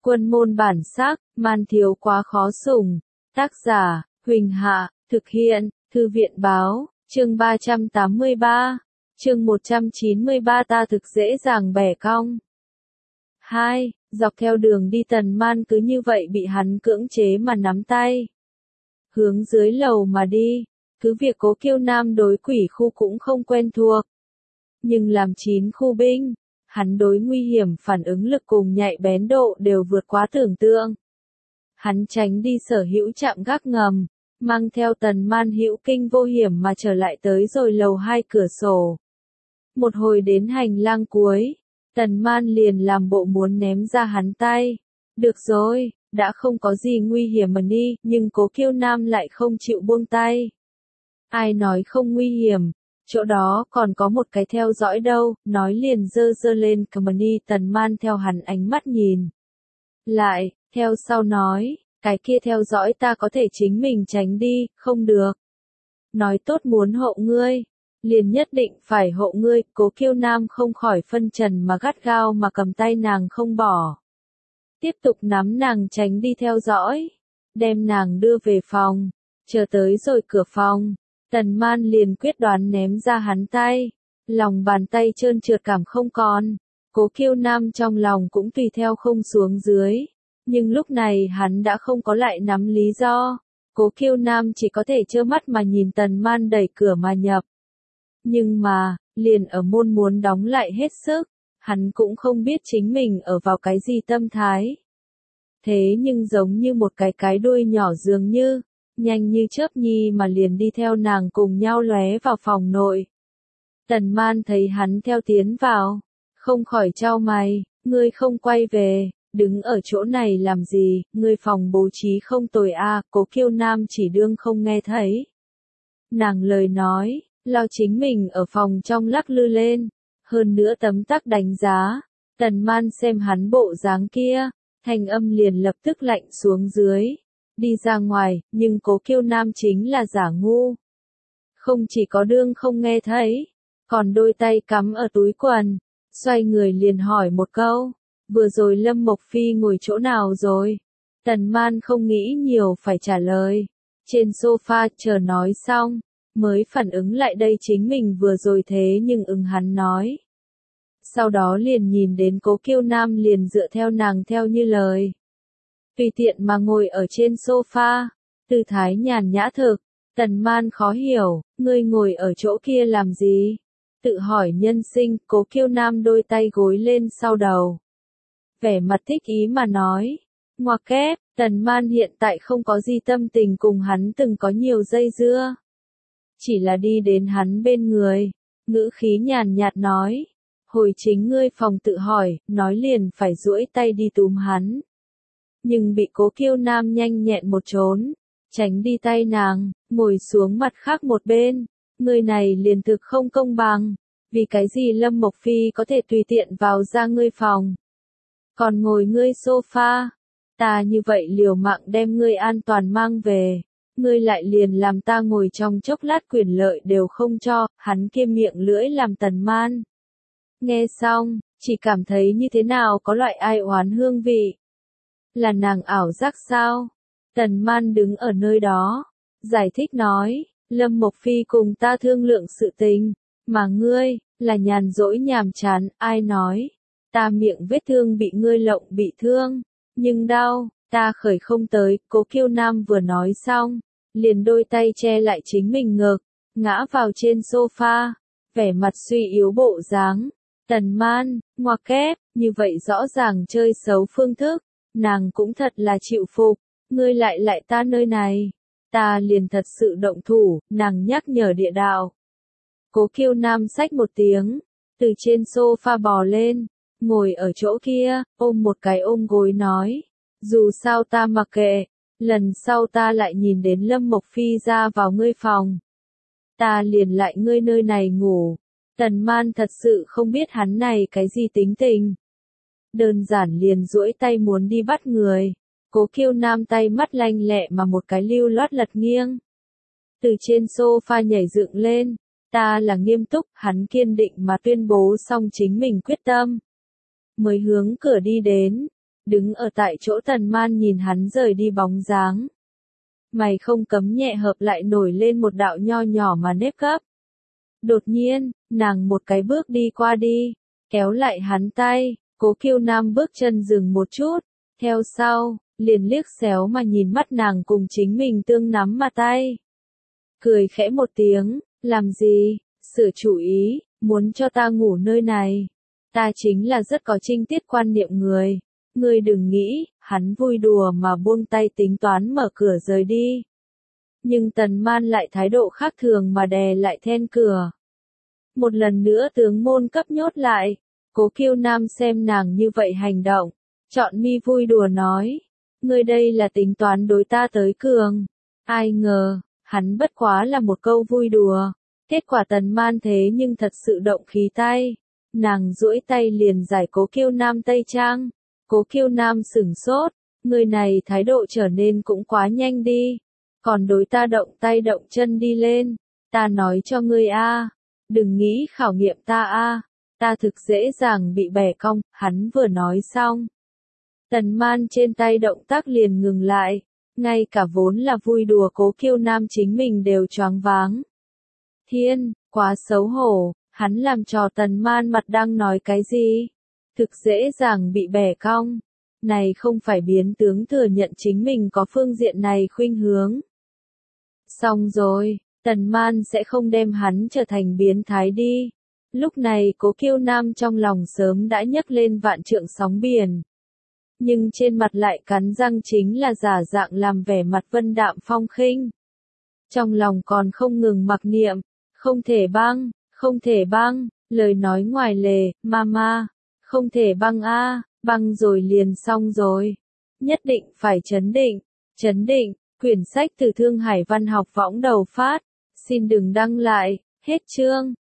Quân môn bản sắc, man thiếu quá khó sủng. Tác giả, Huỳnh Hạ, thực hiện, Thư viện báo, chương 383, chương 193 ta thực dễ dàng bẻ cong. 2. Dọc theo đường đi Tần Man cứ như vậy bị hắn cưỡng chế mà nắm tay. Hướng dưới lầu mà đi, cứ việc Cố Kiêu Nam đối quỷ khu cũng không quen thuộc. Nhưng làm 9 khu binh, hắn đối nguy hiểm phản ứng lực cùng nhạy bén độ đều vượt quá tưởng tượng. Hắn tránh đi sở hữu trạm gác ngầm, mang theo Tần Man hữu kinh vô hiểm mà trở lại tới rồi lầu 2 cửa sổ. Một hồi đến hành lang cuối, Tần Man liền làm bộ muốn ném ra hắn tay. Được rồi, đã không có gì nguy hiểm mà đi, nhưng Cố Kiêu Nam lại không chịu buông tay. Ai nói không nguy hiểm, chỗ đó còn có một cái theo dõi đâu, nói liền giơ lên cầm đi. Tần Man theo hắn ánh mắt nhìn lại, theo sau nói, cái kia theo dõi ta có thể chính mình tránh đi, không được. Nói tốt muốn hộ ngươi, liền nhất định phải hộ ngươi. Cố Kiêu Nam không khỏi phân trần mà gắt gao mà cầm tay nàng không bỏ. Tiếp tục nắm nàng tránh đi theo dõi, đem nàng đưa về phòng, chờ tới rồi cửa phòng, Tần Man liền quyết đoán ném ra hắn tay, lòng bàn tay trơn trượt cảm không còn, Cố Kiêu Nam trong lòng cũng tùy theo không xuống dưới, nhưng lúc này hắn đã không có lại nắm lý do, Cố Kiêu Nam chỉ có thể trơ mắt mà nhìn Tần Man đẩy cửa mà nhập. Nhưng mà, liền ở môn muốn đóng lại hết sức, hắn cũng không biết chính mình ở vào cái gì tâm thái. Thế nhưng giống như một cái đuôi nhỏ dường như, nhanh như chớp nhi mà liền đi theo nàng cùng nhau lóe vào phòng nội. Tần Man thấy hắn theo tiến vào, không khỏi chau mày, ngươi không quay về, đứng ở chỗ này làm gì, ngươi phòng bố trí không tồi a. Cố Kiêu Nam chỉ đương không nghe thấy. Nàng lời nói, lao chính mình ở phòng trong lắc lư lên, hơn nữa tấm tắc đánh giá. Tần Man xem hắn bộ dáng kia, thanh âm liền lập tức lạnh xuống dưới. Đi ra ngoài, nhưng Cố Kiêu Nam chính là giả ngu. Không chỉ có đương không nghe thấy, còn đôi tay cắm ở túi quần, xoay người liền hỏi một câu, vừa rồi Lâm Mộc Phi ngồi chỗ nào rồi? Tần Man không nghĩ nhiều phải trả lời, trên sofa chờ nói xong, mới phản ứng lại đây chính mình vừa rồi thế nhưng hắn nói. Sau đó liền nhìn đến Cố Kiêu Nam liền dựa theo nàng theo như lời. Tùy tiện mà ngồi ở trên sofa, tư thái nhàn nhã thực. Tần Man khó hiểu, ngươi ngồi ở chỗ kia làm gì? Tự hỏi nhân sinh. Cố Kiêu Nam đôi tay gối lên sau đầu, vẻ mặt thích ý mà nói, ngoặc kép. Tần Man hiện tại không có gì tâm tình cùng hắn từng có nhiều dây dưa, chỉ là đi đến hắn bên người, ngữ khí nhàn nhạt nói, hồi chính ngươi phòng tự hỏi, nói liền phải duỗi tay đi túm hắn. Nhưng bị Cố Kiêu Nam nhanh nhẹn một trốn, tránh đi tay nàng, ngồi xuống mặt khác một bên. Người này liền thực không công bằng, vì cái gì Lâm Mộc Phi có thể tùy tiện vào ra ngươi phòng, còn ngồi ngươi sofa, ta như vậy liều mạng đem ngươi an toàn mang về, ngươi lại liền làm ta ngồi trong chốc lát quyền lợi đều không cho. Hắn kia miệng lưỡi làm Tần Man nghe xong, chỉ cảm thấy như thế nào có loại ai oán hương vị. Là nàng ảo giác sao? Tần Man đứng ở nơi đó, giải thích nói, Lâm Mộc Phi cùng ta thương lượng sự tình, mà ngươi, là nhàn rỗi nhàm chán. Ai nói, ta miệng vết thương bị ngươi lộng bị thương, nhưng đau, ta khởi không tới. Cố Kiêu Nam vừa nói xong, liền đôi tay che lại chính mình ngực, ngã vào trên sofa, vẻ mặt suy yếu bộ dáng. Tần Man, ngoặc kép, như vậy rõ ràng chơi xấu phương thức, nàng cũng thật là chịu phục, ngươi lại ta nơi này, ta liền thật sự động thủ. Nàng nhắc nhở địa đạo. Cố Kiêu Nam xách một tiếng, từ trên sofa bò lên, ngồi ở chỗ kia, ôm một cái ôm gối nói, dù sao ta mặc kệ, lần sau ta lại nhìn đến Lâm Mộc Phi ra vào ngươi phòng, ta liền lại ngươi nơi này ngủ. Tần Man thật sự không biết hắn này cái gì tính tình, đơn giản liền duỗi tay muốn đi bắt người. Cố Kiêu Nam tay mắt lanh lẹ mà một cái lưu loát lật nghiêng, từ trên sofa nhảy dựng lên. Ta là nghiêm túc. Hắn kiên định mà tuyên bố xong chính mình quyết tâm, mới hướng cửa đi đến. Đứng ở tại chỗ Tần Man nhìn hắn rời đi bóng dáng. Mày không cấm nhẹ hợp lại nổi lên một đạo nho nhỏ mà nếp gấp. Đột nhiên, nàng một cái bước đi qua đi, kéo lại hắn tay, Cố Kiêu Nam bước chân dừng một chút, theo sau, liền liếc xéo mà nhìn mắt nàng cùng chính mình tương nắm mà tay. Cười khẽ một tiếng, làm gì, sửa chủ ý, muốn cho ta ngủ nơi này. Ta chính là rất có trinh tiết quan niệm người. Ngươi đừng nghĩ, hắn vui đùa mà buông tay tính toán mở cửa rời đi. Nhưng Tần Man lại thái độ khác thường mà đè lại then cửa. Một lần nữa tướng môn cấp nhốt lại, Cố Kiêu Nam xem nàng như vậy hành động, chọn mi vui đùa nói, ngươi đây là tính toán đối ta tới cường. Ai ngờ, hắn bất quá là một câu vui đùa, kết quả Tần Man thế nhưng thật sự động khí tay, nàng duỗi tay liền giải Cố Kiêu Nam tây trang. Cố Kiêu Nam sửng sốt, người này thái độ trở nên cũng quá nhanh đi, còn đối ta động tay động chân đi lên, ta nói cho ngươi a, đừng nghĩ khảo nghiệm ta a, ta thực dễ dàng bị bẻ cong, hắn vừa nói xong. Tần Man trên tay động tác liền ngừng lại, ngay cả vốn là vui đùa Cố Kiêu Nam chính mình đều choáng váng. Thiên, quá xấu hổ, hắn làm trò Tần Man mặt đang nói cái gì? Thực dễ dàng bị bẻ cong. Này không phải biến tướng thừa nhận chính mình có phương diện này khuynh hướng. Xong rồi, Tần Man sẽ không đem hắn trở thành biến thái đi. Lúc này Cố Kiêu Nam trong lòng sớm đã nhấc lên vạn trượng sóng biển. Nhưng trên mặt lại cắn răng chính là giả dạng làm vẻ mặt vân đạm phong khinh. Trong lòng còn không ngừng mặc niệm, không thể băng, lời nói ngoài lề, mama. Không thể băng a, băng rồi liền xong rồi. Nhất định phải chấn định, quyển sách từ Thương Hải Văn học võng đầu phát. Xin đừng đăng lại, hết chương.